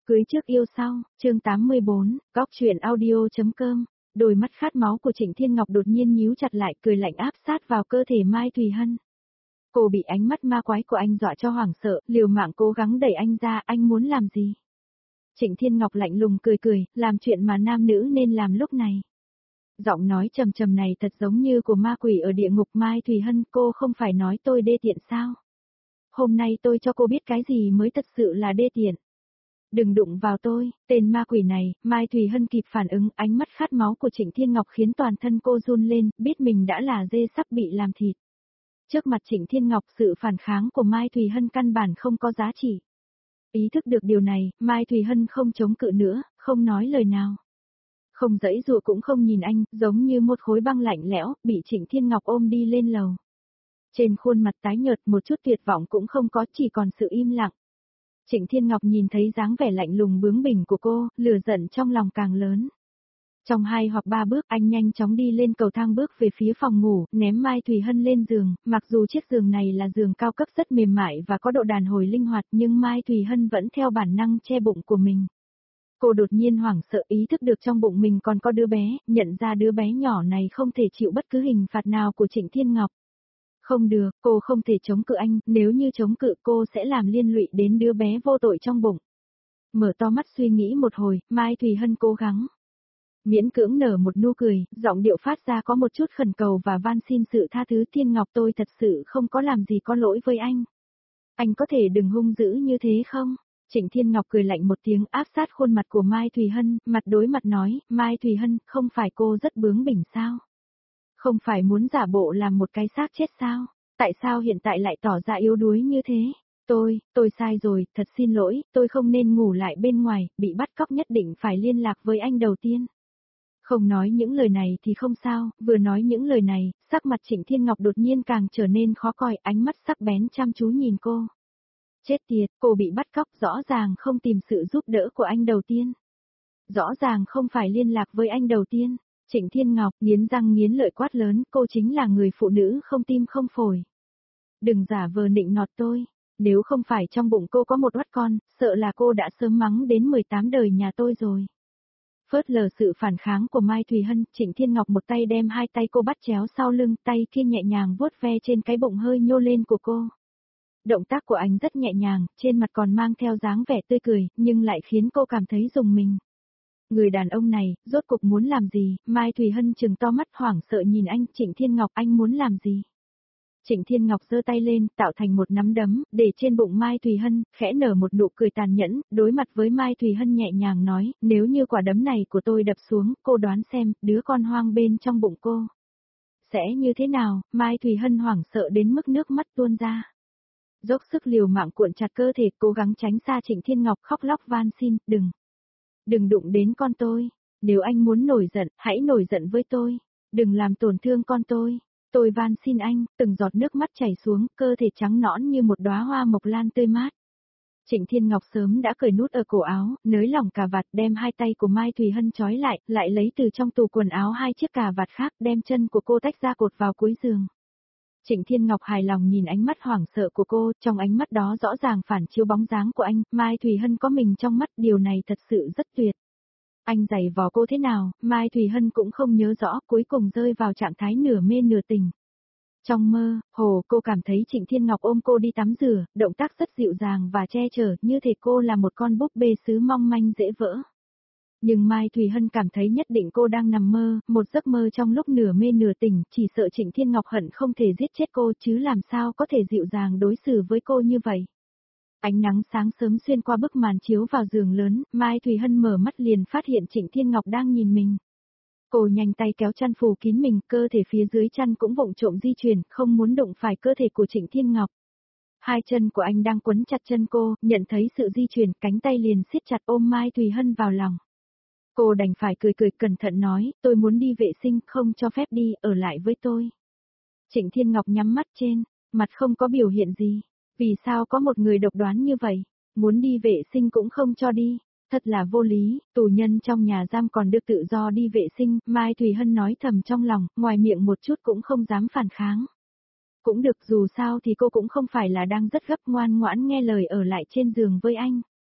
Cưới trước yêu sau, chương 84, góc truyện audio.com. Đôi mắt khát máu của Trịnh Thiên Ngọc đột nhiên nhíu chặt lại, cười lạnh áp sát vào cơ thể Mai Thùy Hân. Cô bị ánh mắt ma quái của anh dọa cho hoảng sợ, liều mạng cố gắng đẩy anh ra, anh muốn làm gì? Trịnh Thiên Ngọc lạnh lùng cười, làm chuyện mà nam nữ nên làm lúc này. Giọng nói trầm trầm này thật giống như của ma quỷ ở địa ngục. Mai Thùy Hân, cô không phải nói tôi đê tiện sao? Hôm nay tôi cho cô biết cái gì mới thật sự là đê tiện. Đừng đụng vào tôi, tên ma quỷ này. Mai Thùy Hân kịp phản ứng, ánh mắt khát máu của Trịnh Thiên Ngọc khiến toàn thân cô run lên, biết mình đã là dê sắp bị làm thịt. Trước mặt Trịnh Thiên Ngọc, sự phản kháng của Mai Thùy Hân căn bản không có giá trị. Ý thức được điều này, Mai Thùy Hân không chống cự nữa, không nói lời nào. Không giãy giụa cũng không nhìn anh, giống như một khối băng lạnh lẽo, bị Trịnh Thiên Ngọc ôm đi lên lầu. Trên khuôn mặt tái nhợt, một chút tuyệt vọng cũng không có, chỉ còn sự im lặng. Trịnh Thiên Ngọc nhìn thấy dáng vẻ lạnh lùng bướng bỉnh của cô, lửa giận trong lòng càng lớn. Trong 2 hoặc 3 bước, anh nhanh chóng đi lên cầu thang bước về phía phòng ngủ, ném Mai Thùy Hân lên giường. Mặc dù chiếc giường này là giường cao cấp rất mềm mại và có độ đàn hồi linh hoạt, nhưng Mai Thùy Hân vẫn theo bản năng che bụng của mình. Cô đột nhiên hoảng sợ, ý thức được trong bụng mình còn có đứa bé, nhận ra đứa bé nhỏ này không thể chịu bất cứ hình phạt nào của Trịnh Thiên Ngọc. Không được, cô không thể chống cự anh, nếu như chống cự cô sẽ làm liên lụy đến đứa bé vô tội trong bụng. Mở to mắt suy nghĩ một hồi, Mai Thùy Hân cố gắng. Miễn cưỡng nở một nụ cười, giọng điệu phát ra có một chút khẩn cầu và van xin sự tha thứ. Thiên Ngọc, tôi thật sự không có làm gì có lỗi với anh. Anh có thể đừng hung dữ như thế không? Trịnh Thiên Ngọc cười lạnh một tiếng, áp sát khuôn mặt của Mai Thùy Hân, mặt đối mặt nói, Mai Thùy Hân, không phải cô rất bướng bỉnh sao? Không phải muốn giả bộ làm một cái xác chết sao? Tại sao hiện tại lại tỏ ra yếu đuối như thế? Tôi sai rồi, thật xin lỗi, tôi không nên ngủ lại bên ngoài, bị bắt cóc nhất định phải liên lạc với anh đầu tiên. Không nói những lời này thì không sao, vừa nói những lời này, sắc mặt Trịnh Thiên Ngọc đột nhiên càng trở nên khó coi, ánh mắt sắc bén chăm chú nhìn cô. Chết tiệt, cô bị bắt cóc, rõ ràng không tìm sự giúp đỡ của anh đầu tiên. Rõ ràng không phải liên lạc với anh đầu tiên. Trịnh Thiên Ngọc nghiến răng nghiến lợi quát lớn, cô chính là người phụ nữ không tim không phổi. Đừng giả vờ nịnh nọt tôi, nếu không phải trong bụng cô có một oắt con, sợ là cô đã sớm mắng đến 18 đời nhà tôi rồi. Phớt lờ sự phản kháng của Mai Thùy Hân, Trịnh Thiên Ngọc một tay đem 2 tay cô bắt chéo sau lưng, tay kia nhẹ nhàng vuốt ve trên cái bụng hơi nhô lên của cô. Động tác của anh rất nhẹ nhàng, trên mặt còn mang theo dáng vẻ tươi cười, nhưng lại khiến cô cảm thấy rùng mình. Người đàn ông này, rốt cuộc muốn làm gì? Mai Thùy Hân trừng to mắt hoảng sợ nhìn anh. Trịnh Thiên Ngọc, anh muốn làm gì? Trịnh Thiên Ngọc giơ tay lên, tạo thành một nắm đấm, để trên bụng Mai Thùy Hân, khẽ nở một nụ cười tàn nhẫn, đối mặt với Mai Thùy Hân nhẹ nhàng nói, nếu như quả đấm này của tôi đập xuống, cô đoán xem, đứa con hoang bên trong bụng cô sẽ như thế nào? Mai Thùy Hân hoảng sợ đến mức nước mắt tuôn ra. Dốc sức liều mạng cuộn chặt cơ thể, cố gắng tránh xa Trịnh Thiên Ngọc, khóc lóc van xin, đừng đụng đến con tôi. Nếu anh muốn nổi giận, hãy nổi giận với tôi. Đừng làm tổn thương con tôi. Tôi van xin anh. Từng giọt nước mắt chảy xuống, cơ thể trắng nõn như một đóa hoa mộc lan tươi mát. Trịnh Thiên Ngọc sớm đã cởi nút ở cổ áo, nới lỏng cà vạt, đem 2 tay của Mai Thùy Hân trói lại lấy từ trong tủ quần áo 2 chiếc cà vạt khác, đem chân của cô tách ra cột vào cuối giường. Trịnh Thiên Ngọc hài lòng nhìn ánh mắt hoảng sợ của cô, trong ánh mắt đó rõ ràng phản chiếu bóng dáng của anh. Mai Thùy Hân có mình trong mắt, điều này thật sự rất tuyệt. Anh giày vò cô thế nào, Mai Thùy Hân cũng không nhớ rõ, cuối cùng rơi vào trạng thái nửa mê nửa tỉnh. Trong mơ, cô cảm thấy Trịnh Thiên Ngọc ôm cô đi tắm rửa, động tác rất dịu dàng và che chở, như thể cô là một con búp bê sứ mong manh dễ vỡ. Nhưng Mai Thùy Hân cảm thấy nhất định cô đang nằm mơ, một giấc mơ trong lúc nửa mê nửa tỉnh, chỉ sợ Trịnh Thiên Ngọc hận không thể giết chết cô chứ làm sao có thể dịu dàng đối xử với cô như vậy. Ánh nắng sáng sớm xuyên qua bức màn chiếu vào giường lớn, Mai Thùy Hân mở mắt liền phát hiện Trịnh Thiên Ngọc đang nhìn mình. Cô nhanh tay kéo chăn phủ kín mình, cơ thể phía dưới chăn cũng vụng trộm di chuyển, không muốn đụng phải cơ thể của Trịnh Thiên Ngọc. 2 chân của anh đang quấn chặt chân cô, nhận thấy sự di chuyển, cánh tay liền siết chặt ôm Mai Thùy Hân vào lòng. Cô đành phải cười cẩn thận nói, tôi muốn đi vệ sinh, không cho phép đi, ở lại với tôi. Trịnh Thiên Ngọc nhắm mắt trên, mặt không có biểu hiện gì. Vì sao có một người độc đoán như vậy? Muốn đi vệ sinh cũng không cho đi. Thật là vô lý, tù nhân trong nhà giam còn được tự do đi vệ sinh. Mai Thùy Hân nói thầm trong lòng, ngoài miệng một chút cũng không dám phản kháng. Cũng được, dù sao thì cô cũng không phải là đang rất gấp, ngoan ngoãn nghe lời ở lại trên giường với anh.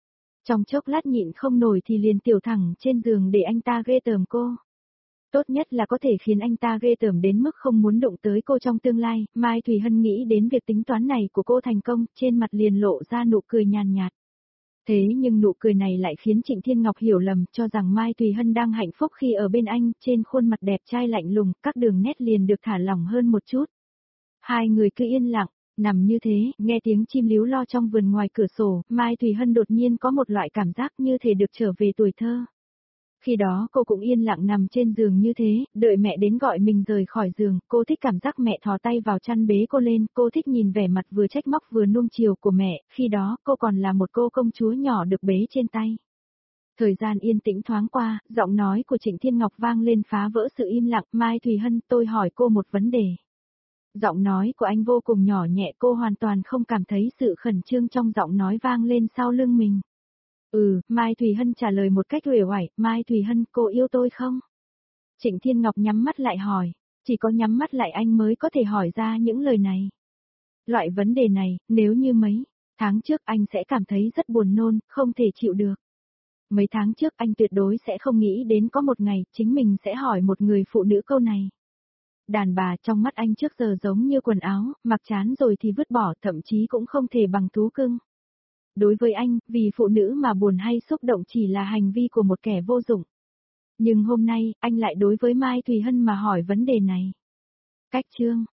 Trong chốc lát nhịn không nổi thì liền tiểu thẳng trên giường để anh ta ghê tởm cô. Tốt nhất là có thể khiến anh ta ghê tởm đến mức không muốn đụng tới cô trong tương lai. Mai Thùy Hân nghĩ đến việc tính toán này của cô thành công, trên mặt liền lộ ra nụ cười nhàn nhạt. Thế nhưng nụ cười này lại khiến Trịnh Thiên Ngọc hiểu lầm, cho rằng Mai Thùy Hân đang hạnh phúc khi ở bên anh, trên khuôn mặt đẹp trai lạnh lùng, các đường nét liền được thả lỏng hơn một chút. Hai người cứ yên lặng, nằm như thế, nghe tiếng chim líu lo trong vườn ngoài cửa sổ, Mai Thùy Hân đột nhiên có một loại cảm giác như thể được trở về tuổi thơ. Khi đó cô cũng yên lặng nằm trên giường như thế, đợi mẹ đến gọi mình rời khỏi giường, cô thích cảm giác mẹ thò tay vào chăn bế cô lên, cô thích nhìn vẻ mặt vừa trách móc vừa nuông chiều của mẹ, khi đó cô còn là một cô công chúa nhỏ được bế trên tay. Thời gian yên tĩnh thoáng qua, giọng nói của Trịnh Thiên Ngọc vang lên phá vỡ sự im lặng, Mai Thùy Hân, tôi hỏi cô một vấn đề. Giọng nói của anh vô cùng nhỏ nhẹ, cô hoàn toàn không cảm thấy sự khẩn trương trong giọng nói vang lên sau lưng mình. Mai Thùy Hân trả lời một cách uể oải, Mai Thùy Hân, cô yêu tôi không? Trịnh Thiên Ngọc nhắm mắt lại hỏi, chỉ có nhắm mắt lại anh mới có thể hỏi ra những lời này. Loại vấn đề này, nếu như mấy tháng trước anh sẽ cảm thấy rất buồn nôn, không thể chịu được. Mấy tháng trước anh tuyệt đối sẽ không nghĩ đến có một ngày chính mình sẽ hỏi một người phụ nữ câu này. Đàn bà trong mắt anh trước giờ giống như quần áo, mặc chán rồi thì vứt bỏ, thậm chí cũng không thể bằng thú cưng. Đối với anh, vì phụ nữ mà buồn hay xúc động chỉ là hành vi của một kẻ vô dụng. Nhưng hôm nay, anh lại đối với Mai Thùy Hân mà hỏi vấn đề này. Cách chương